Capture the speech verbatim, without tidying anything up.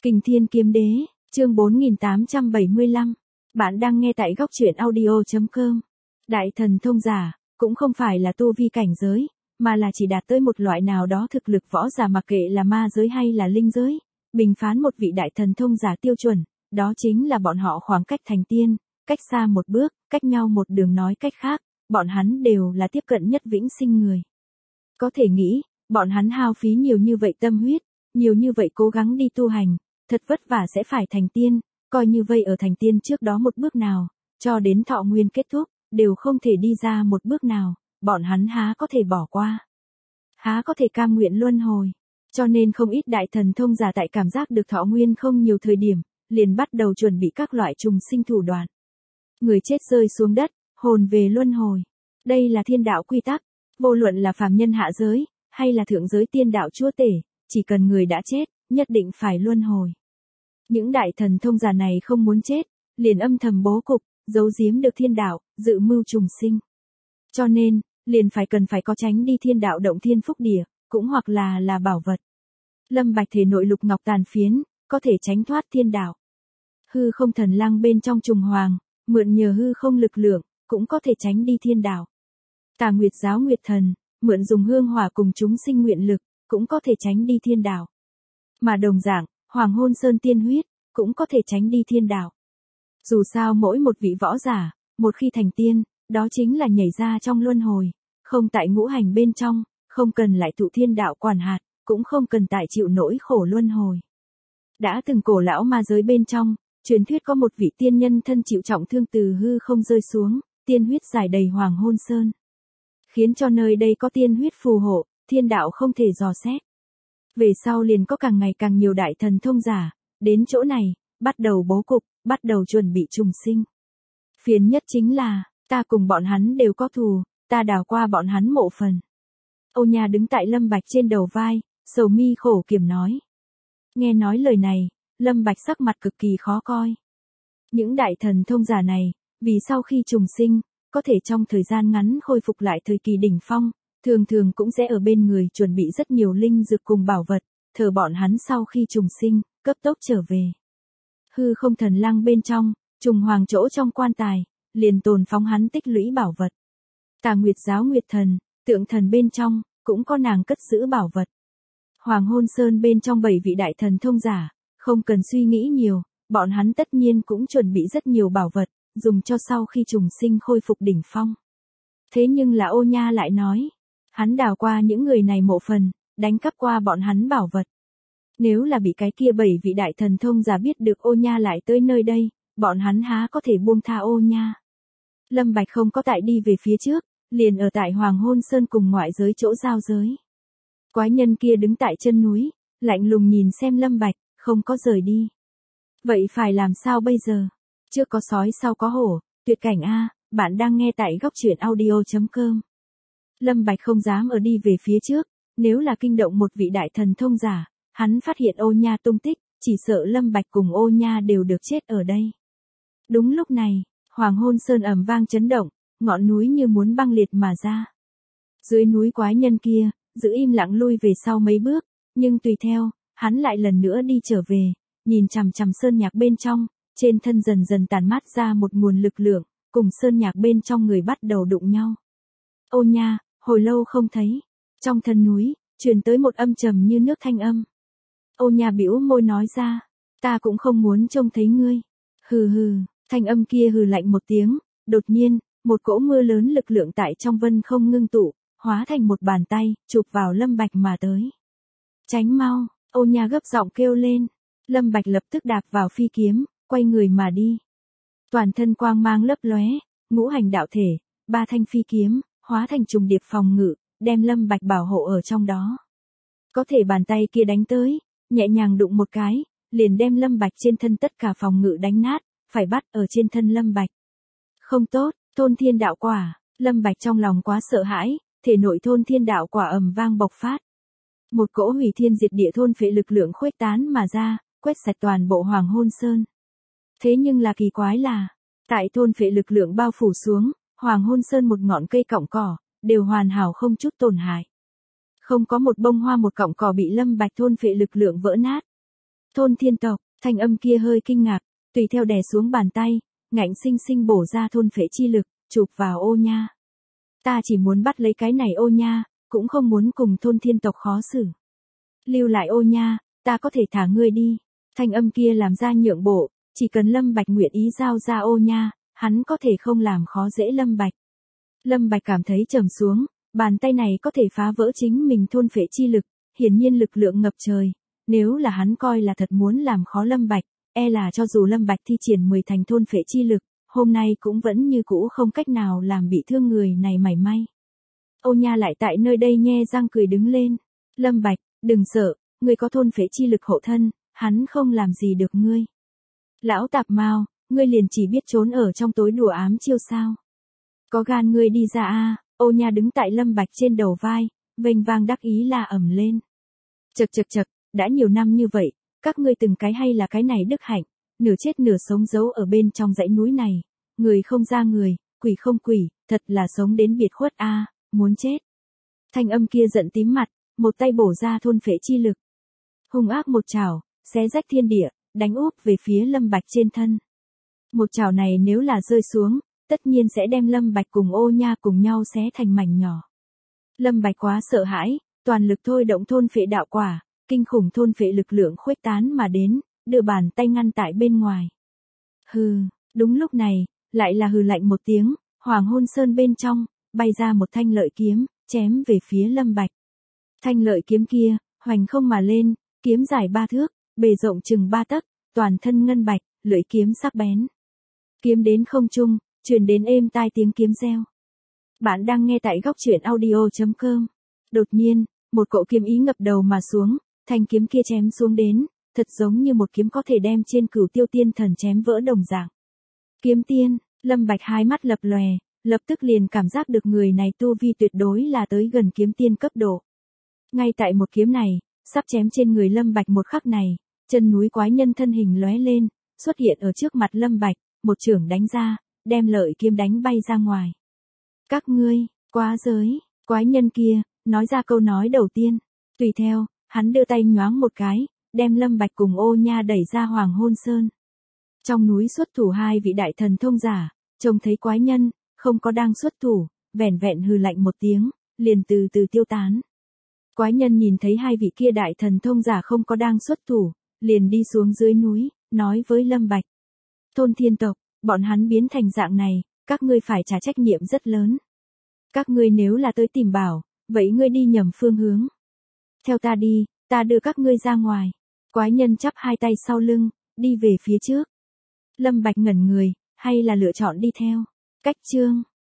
Kình Thiên Kiếm Đế, chương bốn nghìn tám trăm bảy mươi lăm. Bạn đang nghe tại góc truyện audio chấm com. Đại thần thông giả, cũng không phải là tu vi cảnh giới, mà là chỉ đạt tới một loại nào đó thực lực võ giả, mặc kệ là ma giới hay là linh giới. Bình phán một vị đại thần thông giả tiêu chuẩn, đó chính là bọn họ khoảng cách thành tiên, cách xa một bước, cách nhau một đường, nói cách khác, bọn hắn đều là tiếp cận nhất vĩnh sinh người. Có thể nghĩ, bọn hắn hao phí nhiều như vậy tâm huyết, nhiều như vậy cố gắng đi tu hành, thật vất vả sẽ phải thành tiên, coi như vây ở thành tiên trước đó một bước nào, cho đến thọ nguyên kết thúc, đều không thể đi ra một bước nào, bọn hắn há có thể bỏ qua. Há có thể cam nguyện luân hồi. Cho nên không ít đại thần thông giả tại cảm giác được thọ nguyên không nhiều thời điểm, liền bắt đầu chuẩn bị các loại trùng sinh thủ đoạn. Người chết rơi xuống đất, hồn về luân hồi. Đây là thiên đạo quy tắc, vô luận là phàm nhân hạ giới, hay là thượng giới tiên đạo chúa tể, chỉ cần người đã chết, nhất định phải luân hồi. Những đại thần thông giả này không muốn chết, liền âm thầm bố cục, giấu giếm được thiên đạo, dự mưu trùng sinh. Cho nên, liền phải cần phải có tránh đi thiên đạo động thiên phúc địa, cũng hoặc là là bảo vật. Lâm Bạch thể nội lục ngọc tàn phiến, có thể tránh thoát thiên đạo. Hư không thần lăng bên trong trùng hoàng, mượn nhờ hư không lực lượng, cũng có thể tránh đi thiên đạo. Tà Nguyệt giáo Nguyệt thần, mượn dùng hương hỏa cùng chúng sinh nguyện lực, cũng có thể tránh đi thiên đạo. Mà đồng dạng, Hoàng Hôn Sơn tiên huyết, cũng có thể tránh đi thiên đạo. Dù sao mỗi một vị võ giả, một khi thành tiên, đó chính là nhảy ra trong luân hồi, không tại ngũ hành bên trong, không cần lại thụ thiên đạo quản hạt, cũng không cần tại chịu nỗi khổ luân hồi. Đã từng cổ lão ma giới bên trong, truyền thuyết có một vị tiên nhân thân chịu trọng thương từ hư không rơi xuống, tiên huyết giải đầy Hoàng Hôn Sơn. Khiến cho nơi đây có tiên huyết phù hộ, thiên đạo không thể dò xét. Về sau liền có càng ngày càng nhiều đại thần thông giả, đến chỗ này, bắt đầu bố cục, bắt đầu chuẩn bị trùng sinh. Phiền nhất chính là, ta cùng bọn hắn đều có thù, ta đào qua bọn hắn mộ phần. Ô Nha đứng tại Lâm Bạch trên đầu vai, sầu mi khổ kiểm nói. Nghe nói lời này, Lâm Bạch sắc mặt cực kỳ khó coi. Những đại thần thông giả này, vì sau khi trùng sinh, có thể trong thời gian ngắn khôi phục lại thời kỳ đỉnh phong, thường thường cũng sẽ ở bên người chuẩn bị rất nhiều linh dược cùng bảo vật, thờ bọn hắn sau khi trùng sinh, cấp tốc trở về. Hư không thần lăng bên trong, trùng hoàng chỗ trong quan tài, liền tồn phóng hắn tích lũy bảo vật. Tà Nguyệt giáo Nguyệt thần, tượng thần bên trong, cũng có nàng cất giữ bảo vật. Hoàng Hôn Sơn bên trong bảy vị đại thần thông giả, không cần suy nghĩ nhiều, bọn hắn tất nhiên cũng chuẩn bị rất nhiều bảo vật, dùng cho sau khi trùng sinh khôi phục đỉnh phong. Thế nhưng là Ô Nha lại nói, hắn đào qua những người này mộ phần, đánh cắp qua bọn hắn bảo vật. Nếu là bị cái kia bảy vị đại thần thông giả biết được Ô Nha lại tới nơi đây, bọn hắn há có thể buông tha Ô Nha. Lâm Bạch không có tại đi về phía trước, liền ở tại Hoàng Hôn Sơn cùng ngoại giới chỗ giao giới. Quái nhân kia đứng tại chân núi, lạnh lùng nhìn xem Lâm Bạch, không có rời đi. Vậy phải làm sao bây giờ? Trước có sói sau có hổ, tuyệt cảnh a, bạn đang nghe tại góc truyện audio chấm com. Lâm Bạch không dám ở đi về phía trước, nếu là kinh động một vị đại thần thông giả, hắn phát hiện Ô Nha tung tích, chỉ sợ Lâm Bạch cùng Ô Nha đều được chết ở đây. Đúng lúc này, Hoàng Hôn Sơn ầm vang chấn động, ngọn núi như muốn băng liệt mà ra. Dưới núi quái nhân kia, giữ im lặng lui về sau mấy bước, nhưng tùy theo, hắn lại lần nữa đi trở về, nhìn chằm chằm sơn nhạc bên trong, trên thân dần dần tản mát ra một nguồn lực lượng, cùng sơn nhạc bên trong người bắt đầu đụng nhau. Ô Nha, hồi lâu không thấy, trong thân núi, truyền tới một âm trầm như nước thanh âm. Ô Nha bĩu môi nói ra, ta cũng không muốn trông thấy ngươi. Hừ hừ, thanh âm kia hừ lạnh một tiếng, đột nhiên, một cỗ mưa lớn lực lượng tại trong vân không ngưng tụ, hóa thành một bàn tay, chụp vào Lâm Bạch mà tới. Tránh mau, Ô Nha gấp giọng kêu lên. Lâm Bạch lập tức đạp vào phi kiếm, quay người mà đi. Toàn thân quang mang lấp lóe, ngũ hành đạo thể, ba thanh phi kiếm, hóa thành trùng điệp phòng ngự, đem Lâm Bạch bảo hộ ở trong đó. Có thể bàn tay kia đánh tới, nhẹ nhàng đụng một cái, liền đem Lâm Bạch trên thân tất cả phòng ngự đánh nát, phải bắt ở trên thân Lâm Bạch. Không tốt, thôn thiên đạo quả, Lâm Bạch trong lòng quá sợ hãi, thể nội thôn thiên đạo quả ầm vang bộc phát. Một cỗ hủy thiên diệt địa thôn phệ lực lượng khuếch tán mà ra, quét sạch toàn bộ Hoàng Hôn Sơn. Thế nhưng là kỳ quái là, tại thôn phệ lực lượng bao phủ xuống, Hoàng Hôn Sơn một ngọn cây cọng cỏ, đều hoàn hảo không chút tổn hại. Không có một bông hoa một cọng cỏ bị Lâm Bạch thôn phệ lực lượng vỡ nát. Thôn thiên tộc, thanh âm kia hơi kinh ngạc, tùy theo đè xuống bàn tay, ngạnh sinh sinh bổ ra thôn phệ chi lực, chụp vào ô nha. Ta chỉ muốn bắt lấy cái này ô nha, cũng không muốn cùng thôn thiên tộc khó xử. Lưu lại ô nha, ta có thể thả ngươi đi. Thanh âm kia làm ra nhượng bộ, chỉ cần Lâm Bạch nguyện ý giao ra ô nha, hắn có thể không làm khó dễ Lâm Bạch. Lâm Bạch cảm thấy trầm xuống, bàn tay này có thể phá vỡ chính mình thôn phệ chi lực, hiển nhiên lực lượng ngập trời. Nếu là hắn coi là thật muốn làm khó Lâm Bạch, e là cho dù Lâm Bạch thi triển mười thành thôn phệ chi lực, hôm nay cũng vẫn như cũ không cách nào làm bị thương người này mảy may. Ô nha lại tại nơi đây nhe răng cười đứng lên. Lâm Bạch, đừng sợ, ngươi có thôn phệ chi lực hộ thân, hắn không làm gì được ngươi. Lão tạp mao, ngươi liền chỉ biết trốn ở trong tối đùa ám chiêu sao. Có gan ngươi đi ra a. Ô nha đứng tại Lâm Bạch trên đầu vai, vênh vang đắc ý la ầm lên. Chậc chậc chậc, đã nhiều năm như vậy, các ngươi từng cái hay là cái này đức hạnh, nửa chết nửa sống giấu ở bên trong dãy núi này, người không ra người, quỷ không quỷ, thật là sống đến biệt khuất a, muốn chết. Thanh âm kia giận tím mặt, một tay bổ ra thôn phệ chi lực. Hung ác một chảo, xé rách thiên địa, đánh úp về phía Lâm Bạch trên thân. Một chảo này nếu là rơi xuống, tất nhiên sẽ đem Lâm Bạch cùng ô nha cùng nhau xé thành mảnh nhỏ. Lâm Bạch quá sợ hãi, toàn lực thôi động thôn phệ đạo quả, kinh khủng thôn phệ lực lượng khuếch tán mà đến, đưa bàn tay ngăn tại bên ngoài. Hừ, đúng lúc này, lại là hừ lạnh một tiếng, Hoàng Hôn Sơn bên trong, bay ra một thanh lợi kiếm, chém về phía Lâm Bạch. Thanh lợi kiếm kia, hoành không mà lên, kiếm dài ba thước, bề rộng chừng ba tấc, toàn thân ngân bạch, lưỡi kiếm sắc bén. Kiếm đến không trung, truyền đến êm tai tiếng kiếm reo. Bạn đang nghe tại góc truyện audio chấm com. Đột nhiên, một cỗ kiếm ý ngập đầu mà xuống, thanh kiếm kia chém xuống đến, thật giống như một kiếm có thể đem trên Cửu Tiêu Tiên Thần chém vỡ đồng dạng. Kiếm tiên, Lâm Bạch hai mắt lập lòe, lập tức liền cảm giác được người này tu vi tuyệt đối là tới gần kiếm tiên cấp độ. Ngay tại một kiếm này, sắp chém trên người Lâm Bạch một khắc này, chân núi quái nhân thân hình lóe lên, xuất hiện ở trước mặt Lâm Bạch, một chưởng đánh ra, đem lợi kiếm đánh bay ra ngoài. Các ngươi, quá giới, quái nhân kia, nói ra câu nói đầu tiên. Tùy theo, hắn đưa tay nhoáng một cái, đem Lâm Bạch cùng ô nha đẩy ra Hoàng Hôn Sơn. Trong núi xuất thủ hai vị đại thần thông giả, trông thấy quái nhân, không có đang xuất thủ, vẻn vẹn hừ lạnh một tiếng, liền từ từ tiêu tán. Quái nhân nhìn thấy hai vị kia đại thần thông giả không có đang xuất thủ, liền đi xuống dưới núi, nói với Lâm Bạch. Thôn thiên tộc, bọn hắn biến thành dạng này, các ngươi phải trả trách nhiệm rất lớn. Các ngươi nếu là tới tìm bảo, vậy ngươi đi nhầm phương hướng. Theo ta đi, ta đưa các ngươi ra ngoài. Quái nhân chắp hai tay sau lưng, đi về phía trước. Lâm Bạch ngẩn người, hay là lựa chọn đi theo. Cách chương.